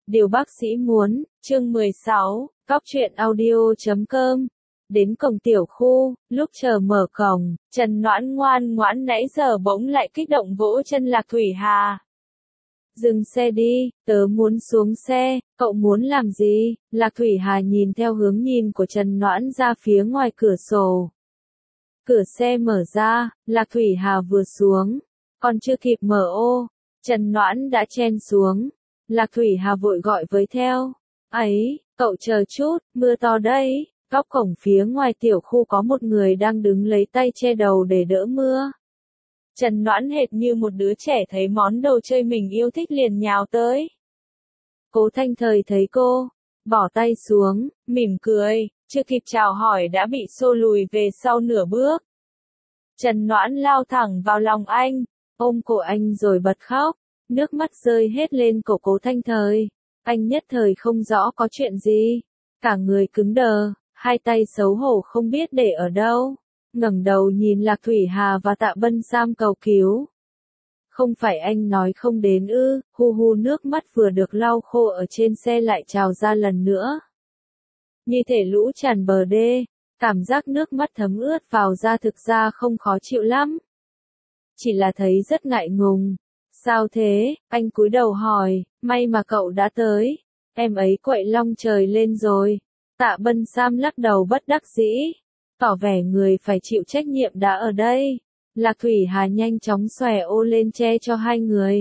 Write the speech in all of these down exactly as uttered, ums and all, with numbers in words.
Điều bác sĩ muốn, chương mười sáu, Cóc truyện audio chấm com. Đến cổng tiểu khu, lúc chờ mở cổng, Trần Noãn ngoan ngoãn nãy giờ bỗng lại kích động vỗ chân Lạc Thủy Hà. Dừng xe đi, tớ muốn xuống xe, cậu muốn làm gì? Lạc Thủy Hà nhìn theo hướng nhìn của Trần Noãn ra phía ngoài cửa sổ. Cửa xe mở ra, Lạc Thủy Hà vừa xuống, còn chưa kịp mở ô, Trần Noãn đã chen xuống. Lạc Thủy Hà vội gọi với theo. Ấy, cậu chờ chút, mưa to đấy. Góc cổng phía ngoài tiểu khu có một người đang đứng lấy tay che đầu để đỡ mưa. Trần Noãn hệt như một đứa trẻ thấy món đồ chơi mình yêu thích liền nhào tới. Cố Thanh Thời thấy cô, bỏ tay xuống, mỉm cười, chưa kịp chào hỏi đã bị xô lùi về sau nửa bước. Trần Noãn lao thẳng vào lòng anh, ôm cổ anh rồi bật khóc, nước mắt rơi hết lên cổ Cố Thanh Thời. Anh nhất thời không rõ có chuyện gì, cả người cứng đờ, hai tay xấu hổ không biết để ở đâu, ngẩng đầu nhìn Lạc Thủy Hà và Tạ Bân Sam cầu cứu. Không phải anh nói không đến ư? Hu hu, nước mắt vừa được lau khô ở trên xe lại trào ra lần nữa. Như thể lũ tràn bờ đê, cảm giác nước mắt thấm ướt vào da thực ra không khó chịu lắm. Chỉ là thấy rất ngại ngùng. Sao thế? Anh cúi đầu hỏi, may mà cậu đã tới. Em ấy quậy long trời lên rồi. Tạ Bân Sam lắc đầu bất đắc dĩ, tỏ vẻ người phải chịu trách nhiệm đã ở đây. Lạc Thủy Hà nhanh chóng xòe ô lên che cho hai người.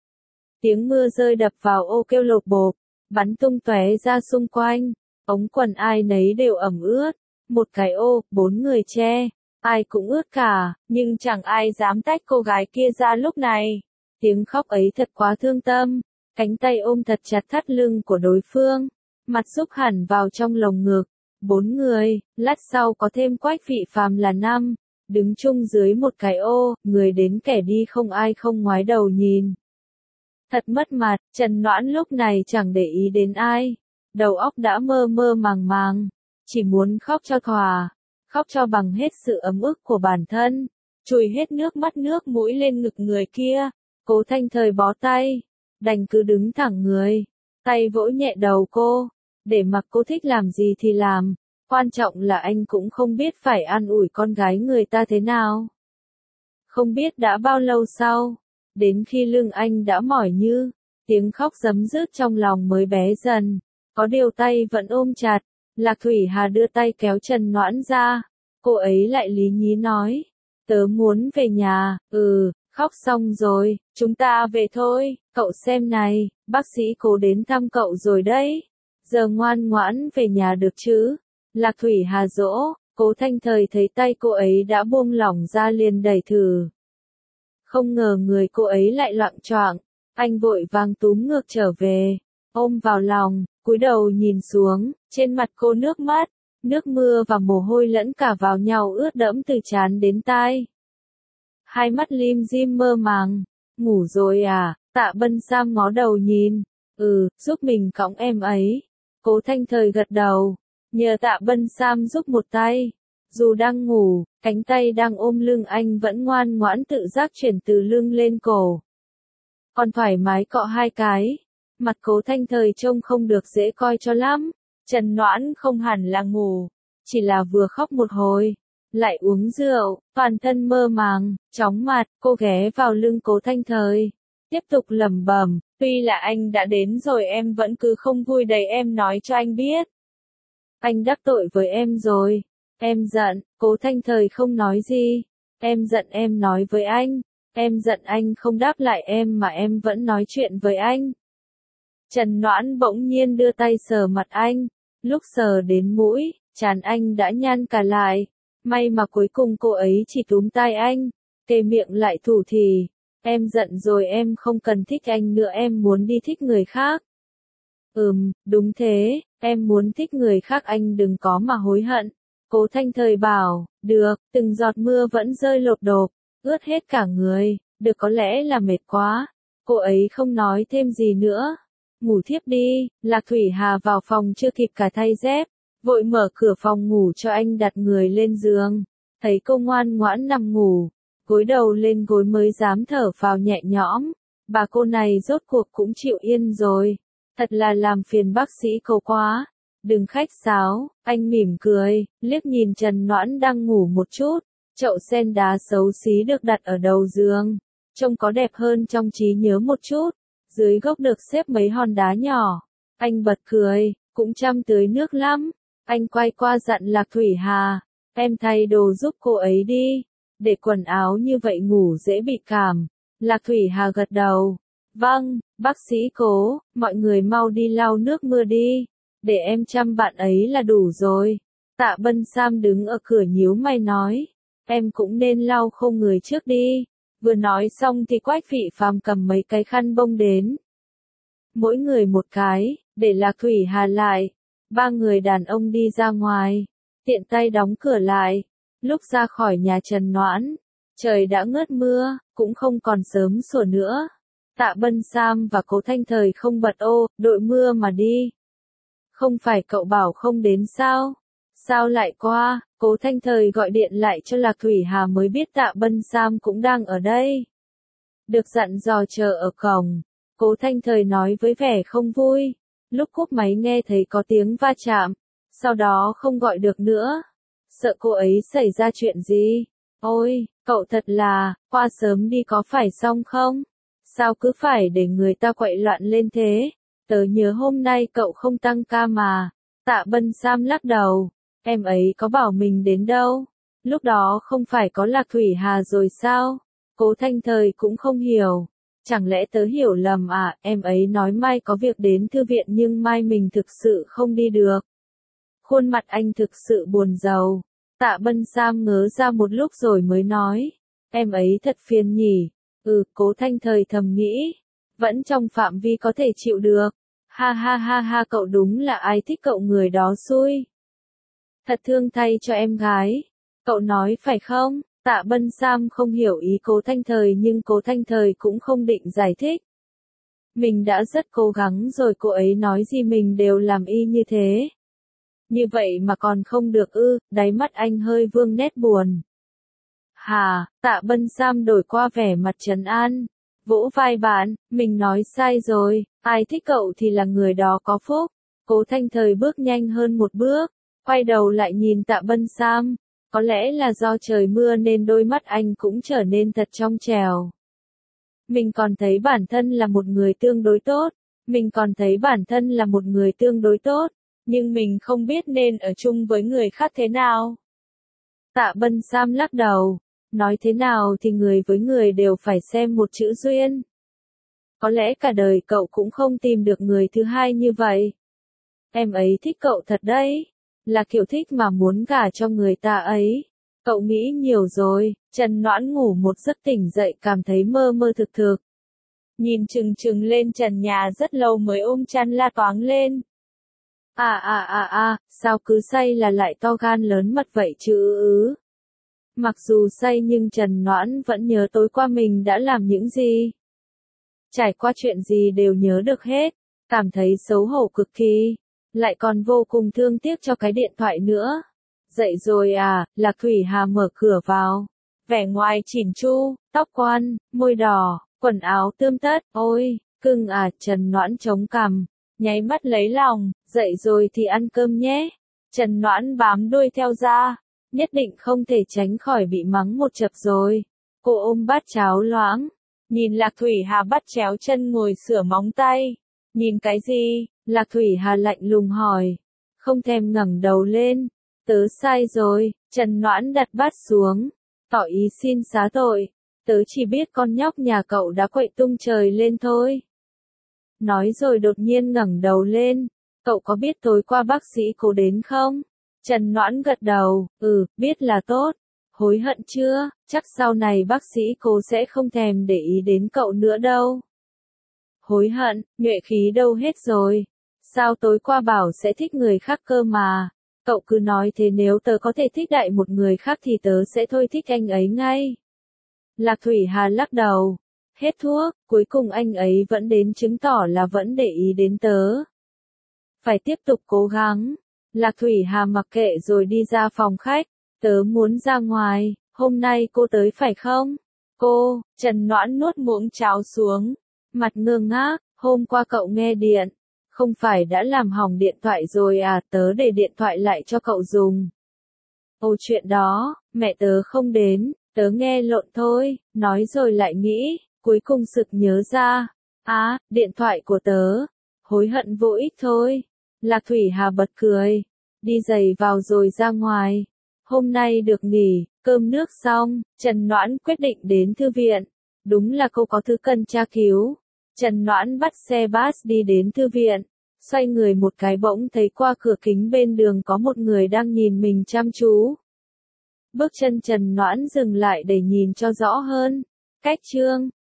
Tiếng mưa rơi đập vào ô kêu lột bộp, bắn tung tóe ra xung quanh. Ống quần ai nấy đều ẩm ướt. Một cái ô, bốn người che, ai cũng ướt cả, nhưng chẳng ai dám tách cô gái kia ra lúc này. Tiếng khóc ấy thật quá thương tâm, cánh tay ôm thật chặt thắt lưng của đối phương, mặt xúc hẳn vào trong lồng ngực. Bốn người, lát sau có thêm Quách Vị Phàm là năm, đứng chung dưới một cái ô, người đến kẻ đi không ai không ngoái đầu nhìn. Thật mất mặt, Trần Noãn lúc này chẳng để ý đến ai, đầu óc đã mơ mơ màng màng, chỉ muốn khóc cho thỏa, khóc cho bằng hết sự ấm ức của bản thân, chùi hết nước mắt nước mũi lên ngực người kia. Cố Thanh Thời bó tay, đành cứ đứng thẳng người, tay vỗ nhẹ đầu cô, để mặc cô thích làm gì thì làm, quan trọng là anh cũng không biết phải an ủi con gái người ta thế nào. Không biết đã bao lâu sau, đến khi lưng anh đã mỏi như, tiếng khóc giấm dứt trong lòng mới bé dần, có điều tay vẫn ôm chặt. Lạc Thủy Hà đưa tay kéo Trần Noãn ra, cô ấy lại lý nhí nói, tớ muốn về nhà. Ừ. Khóc xong rồi, chúng ta về thôi, cậu xem này, bác sĩ Cố đến thăm cậu rồi đấy, giờ ngoan ngoãn về nhà được chứ? Lạc Thủy Hà dỗ. Cố Thanh Thời thấy tay cô ấy đã buông lỏng ra liền đẩy thử. Không ngờ người cô ấy lại loạng choạng, anh vội vàng túm ngược trở về, ôm vào lòng, cúi đầu nhìn xuống, trên mặt cô nước mắt, nước mưa và mồ hôi lẫn cả vào nhau ướt đẫm từ trán đến tai. Hai mắt lim dim mơ màng. Ngủ rồi à? Tạ Bân Sam ngó đầu nhìn. Ừ, giúp mình cõng em ấy. Cố Thanh Thời gật đầu, nhờ Tạ Bân Sam giúp một tay. Dù đang ngủ, cánh tay đang ôm lưng anh vẫn ngoan ngoãn tự giác chuyển từ lưng lên cổ. Còn thoải mái cọ hai cái. Mặt Cố Thanh Thời trông không được dễ coi cho lắm. Trần Noãn không hẳn là ngủ, chỉ là vừa khóc một hồi, lại uống rượu, toàn thân mơ màng, chóng mặt. Cô ghé vào lưng Cố Thanh Thời, tiếp tục lẩm bẩm, tuy là anh đã đến rồi em vẫn cứ không vui đấy, em nói cho anh biết. Anh đắc tội với em rồi, em giận. Cố Thanh Thời không nói gì. Em giận em nói với anh, em giận anh không đáp lại em mà em vẫn nói chuyện với anh. Trần Noãn bỗng nhiên đưa tay sờ mặt anh, lúc sờ đến mũi, trán anh đã nhăn cả lại. May mà cuối cùng cô ấy chỉ túm tai anh, kề miệng lại thủ thỉ, em giận rồi, em không cần thích anh nữa, em muốn đi thích người khác. Ừm, đúng thế, em muốn thích người khác, anh đừng có mà hối hận. Cố Thanh Thời bảo, được. Từng giọt mưa vẫn rơi lộp độp, ướt hết cả người, được, có lẽ là mệt quá. Cô ấy không nói thêm gì nữa, ngủ thiếp đi. Lạc Thủy Hà vào phòng chưa kịp cả thay dép, vội mở cửa phòng ngủ cho anh, đặt người lên giường, thấy cô ngoan ngoãn nằm ngủ, gối đầu lên gối mới dám thở phào nhẹ nhõm, bà cô này rốt cuộc cũng chịu yên rồi. Thật là làm phiền bác sĩ Cố quá. Đừng khách sáo, anh mỉm cười, liếc nhìn Trần Noãn đang ngủ một chút. Chậu sen đá xấu xí được đặt ở đầu giường, trông có đẹp hơn trong trí nhớ một chút. Dưới gốc được xếp mấy hòn đá nhỏ. Anh bật cười, cũng chăm tưới nước lắm. Anh quay qua dặn Lạc Thủy Hà, em thay đồ giúp cô ấy đi. Để quần áo như vậy ngủ dễ bị cảm. Lạc Thủy Hà gật đầu. Vâng, bác sĩ Cố, mọi người mau đi lau nước mưa đi. Để em chăm bạn ấy là đủ rồi. Tạ Bân Sam đứng ở cửa nhíu mày nói. Em cũng nên lau khô người trước đi. Vừa nói xong thì Quách Vị Phàm cầm mấy cái khăn bông đến. Mỗi người một cái, để Lạc Thủy Hà lại. Ba người đàn ông đi ra ngoài. Tiện tay đóng cửa lại. Lúc ra khỏi nhà Trần Noãn, trời đã ngớt mưa, cũng không còn sớm sủa nữa. Tạ Bân Sam và Cố Thanh Thời không bật ô, đội mưa mà đi. Không phải cậu bảo không đến sao? Sao lại qua? Cố Thanh Thời gọi điện lại cho Lạc Thủy Hà mới biết Tạ Bân Sam cũng đang ở đây. Được dặn dò chờ ở cổng. Cố Thanh Thời nói với vẻ không vui. Lúc cúp máy nghe thấy có tiếng va chạm. Sau đó không gọi được nữa. Sợ cô ấy xảy ra chuyện gì? Ôi, cậu thật là, qua sớm đi có phải xong không? Sao cứ phải để người ta quậy loạn lên thế? Tớ nhớ hôm nay cậu không tăng ca mà. Tạ Bân Sam lắc đầu. Em ấy có bảo mình đến đâu? Lúc đó không phải có Lạc Thủy Hà rồi sao? Cố Thanh Thời cũng không hiểu. Chẳng lẽ tớ hiểu lầm à? Em ấy nói mai có việc đến thư viện nhưng mai mình thực sự không đi được. Khuôn mặt anh thực sự buồn rầu. Tạ Bân Sam ngớ ra một lúc rồi mới nói. Em ấy thật phiền nhỉ. Ừ, Cố Thanh Thời thầm nghĩ. Vẫn trong phạm vi có thể chịu được. Ha ha ha ha, cậu đúng là ai thích cậu người đó xui. Thật thương thay cho em gái. Cậu nói phải không? Tạ Bân Sam không hiểu ý Cố Thanh Thời nhưng Cố Thanh Thời cũng không định giải thích. Mình đã rất cố gắng rồi, cô ấy nói gì mình đều làm y như thế. Như vậy mà còn không được ư? Đáy mắt anh hơi vương nét buồn. Hà, Tạ Bân Sam đổi qua vẻ mặt trấn an. Vỗ vai bạn, mình nói sai rồi, ai thích cậu thì là người đó có phúc. Cố Thanh Thời bước nhanh hơn một bước, quay đầu lại nhìn Tạ Bân Sam. Có lẽ là do trời mưa nên đôi mắt anh cũng trở nên thật trong trẻo. Mình còn thấy bản thân là một người tương đối tốt. Mình còn thấy bản thân là một người tương đối tốt. Nhưng mình không biết nên ở chung với người khác thế nào. Tạ Bân Sam lắc đầu. Nói thế nào thì người với người đều phải xem một chữ duyên. Có lẽ cả đời cậu cũng không tìm được người thứ hai như vậy. Em ấy thích cậu thật đấy. Là kiểu thích mà muốn gả cho người ta ấy. Cậu nghĩ nhiều rồi. Trần Noãn ngủ một giấc tỉnh dậy cảm thấy mơ mơ thực thực. Nhìn chừng chừng lên trần nhà rất lâu mới ôm chăn la toáng lên. À à à à, sao cứ say là lại to gan lớn mật vậy chứ ứ. Mặc dù say nhưng Trần Noãn vẫn nhớ tối qua mình đã làm những gì. Trải qua chuyện gì đều nhớ được hết. Cảm thấy xấu hổ cực kỳ. Lại còn vô cùng thương tiếc cho cái điện thoại nữa. Dậy rồi à, Lạc Thủy Hà mở cửa vào. Vẻ ngoài chỉn chu, tóc quan, môi đỏ, quần áo tươm tất. Ôi, cưng à, Trần Noãn chống cằm. Nháy mắt lấy lòng, dậy rồi thì ăn cơm nhé. Trần Noãn bám đuôi theo ra. Nhất định không thể tránh khỏi bị mắng một chập rồi. Cô ôm bát cháo loãng. Nhìn Lạc Thủy Hà bắt chéo chân ngồi sửa móng tay. Nhìn cái gì? Lạc Thủy Hà lạnh lùng hỏi. Không thèm ngẩng đầu lên. Tớ sai rồi. Trần Noãn đặt bát xuống. Tỏ ý xin xá tội. Tớ chỉ biết con nhóc nhà cậu đã quậy tung trời lên thôi. Nói rồi đột nhiên ngẩng đầu lên. Cậu có biết tối qua bác sĩ Cố đến không? Trần Noãn gật đầu. Ừ, biết là tốt. Hối hận chưa? Chắc sau này bác sĩ Cố sẽ không thèm để ý đến cậu nữa đâu. Hối hận, nhuệ khí đâu hết rồi. Sao tối qua bảo sẽ thích người khác cơ mà. Cậu cứ nói thế, nếu tớ có thể thích đại một người khác thì tớ sẽ thôi thích anh ấy ngay. Lạc Thủy Hà lắc đầu. Hết thuốc, cuối cùng anh ấy vẫn đến, chứng tỏ là vẫn để ý đến tớ. Phải tiếp tục cố gắng. Lạc Thủy Hà mặc kệ rồi đi ra phòng khách. Tớ muốn ra ngoài, hôm nay cô tới phải không? Cô, Trần Noãn nuốt muỗng cháo xuống. Mặt ngơ ngác, hôm qua cậu nghe điện. Không phải đã làm hỏng điện thoại rồi à, tớ để điện thoại lại cho cậu dùng. Ồ chuyện đó, mẹ tớ không đến, tớ nghe lộn thôi, nói rồi lại nghĩ, cuối cùng sực nhớ ra. Á, à, điện thoại của tớ. Hối hận vô ích thôi. Lạc Thủy Hà bật cười. Đi giày vào rồi ra ngoài. Hôm nay được nghỉ, cơm nước xong, Trần Noãn quyết định đến thư viện. Đúng là cô có thứ cần tra cứu. Trần Noãn bắt xe bus đi đến thư viện. Xoay người một cái bỗng thấy qua cửa kính bên đường có một người đang nhìn mình chăm chú. Bước chân Trần Noãn dừng lại để nhìn cho rõ hơn. Cách chương